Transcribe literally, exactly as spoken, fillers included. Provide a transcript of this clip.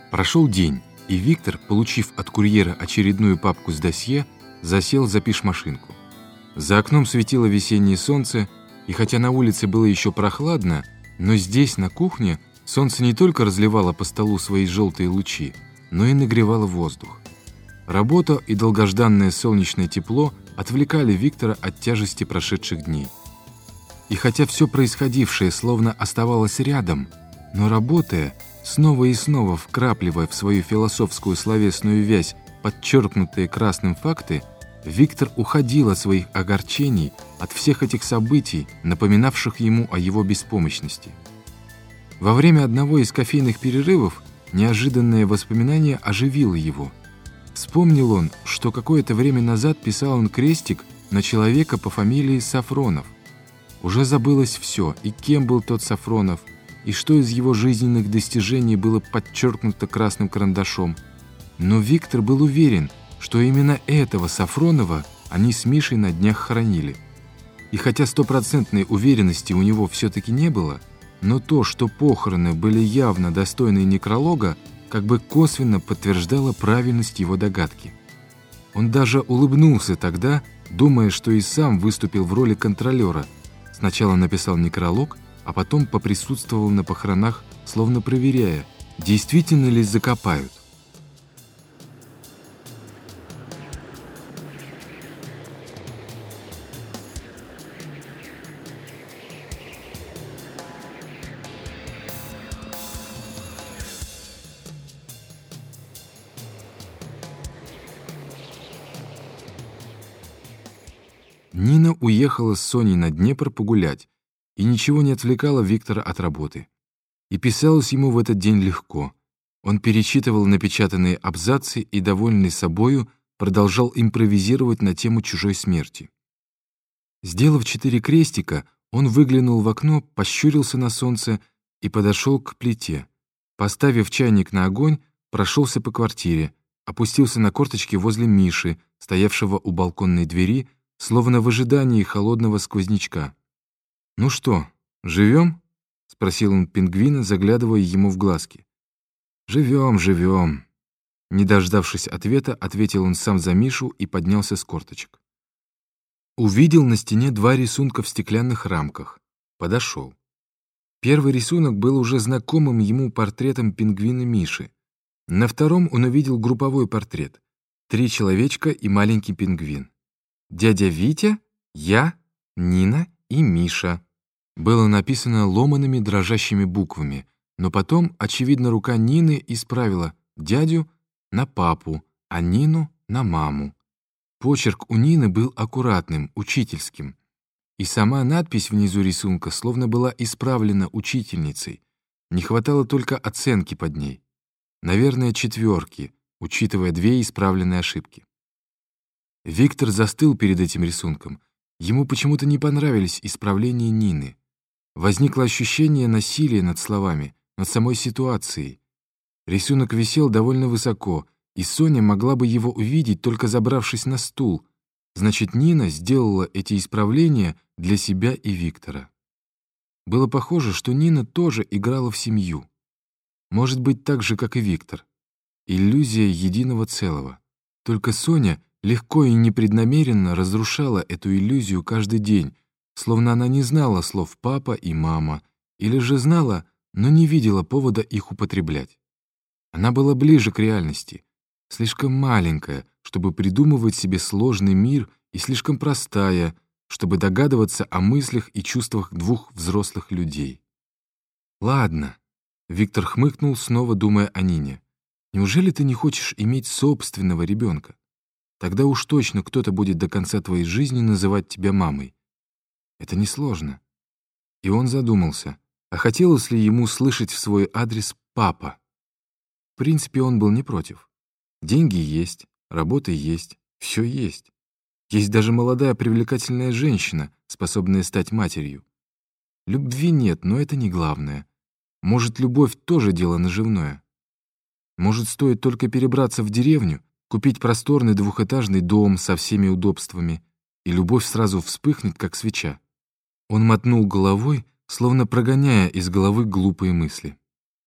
Прошел день, и Виктор, получив от курьера очередную папку с досье, засел за пишмашинку. За окном светило весеннее солнце, и хотя на улице было еще прохладно, но здесь, на кухне, солнце не только разливало по столу свои желтые лучи, но и нагревало воздух. Работа и долгожданное солнечное тепло отвлекали Виктора от тяжести прошедших дней. И хотя все происходившее словно оставалось рядом, но работая, снова и снова вкрапливая в свою философскую словесную вязь подчеркнутые красным факты, Виктор уходил от своих огорчений, от всех этих событий, напоминавших ему о его беспомощности. Во время одного из кофейных перерывов неожиданное воспоминание оживило его. Вспомнил он, что какое-то время назад писал он крестик на человека по фамилии Сафронов. Уже забылось все, и кем был тот Сафронов, и что из его жизненных достижений было подчеркнуто красным карандашом. Но Виктор был уверен, что именно этого Сафронова они с Мишей на днях хоронили. И хотя стопроцентной уверенности у него все-таки не было, но то, что похороны были явно достойны некролога, как бы косвенно подтверждало правильность его догадки. Он даже улыбнулся тогда, думая, что и сам выступил в роли контролера. Сначала написал некролог, а потом поприсутствовал на похоронах, словно проверяя, действительно ли закопают. Нина уехала с Соней на Днепр погулять, и ничего не отвлекало Виктора от работы. И писалось ему в этот день легко. Он перечитывал напечатанные абзацы и, довольный собою, продолжал импровизировать на тему чужой смерти. Сделав четыре крестика, он выглянул в окно, пощурился на солнце и подошел к плите. Поставив чайник на огонь, прошелся по квартире, опустился на корточки возле Миши, стоявшего у балконной двери, словно в ожидании холодного сквознячка. «Ну что, живем?» — спросил он пингвина, заглядывая ему в глазки. «Живем, живем». Не дождавшись ответа, ответил он сам за Мишу и поднялся с корточек. Увидел на стене два рисунка в стеклянных рамках. Подошел. Первый рисунок был уже знакомым ему портретом пингвина Миши. На втором он увидел групповой портрет. Три человечка и маленький пингвин. «Дядя Витя, я, Нина и Миша». Было написано ломаными дрожащими буквами, но потом, очевидно, рука Нины исправила дядю на папу, а Нину на маму. Почерк у Нины был аккуратным, учительским. И сама надпись внизу рисунка словно была исправлена учительницей. Не хватало только оценки под ней. Наверное, четверки, учитывая две исправленные ошибки. Виктор застыл перед этим рисунком. Ему почему-то не понравились исправления Нины. Возникло ощущение насилия над словами, над самой ситуацией. Рисунок висел довольно высоко, и Соня могла бы его увидеть, только забравшись на стул. Значит, Нина сделала эти исправления для себя и Виктора. Было похоже, что Нина тоже играла в семью. Может быть, так же, как и Виктор. Иллюзия единого целого. Только Соня легко и непреднамеренно разрушала эту иллюзию каждый день, словно она не знала слов «папа» и «мама», или же знала, но не видела повода их употреблять. Она была ближе к реальности, слишком маленькая, чтобы придумывать себе сложный мир, и слишком простая, чтобы догадываться о мыслях и чувствах двух взрослых людей. «Ладно», — Виктор хмыкнул, снова думая о Нине. «Неужели ты не хочешь иметь собственного ребенка? Тогда уж точно кто-то будет до конца твоей жизни называть тебя мамой. Это несложно». И он задумался, а хотелось ли ему слышать в свой адрес «папа». В принципе, он был не против. Деньги есть, работа есть, все есть. Есть даже молодая привлекательная женщина, способная стать матерью. Любви нет, но это не главное. Может, любовь тоже дело наживное. Может, стоит только перебраться в деревню, купить просторный двухэтажный дом со всеми удобствами, и любовь сразу вспыхнет, как свеча. Он мотнул головой, словно прогоняя из головы глупые мысли.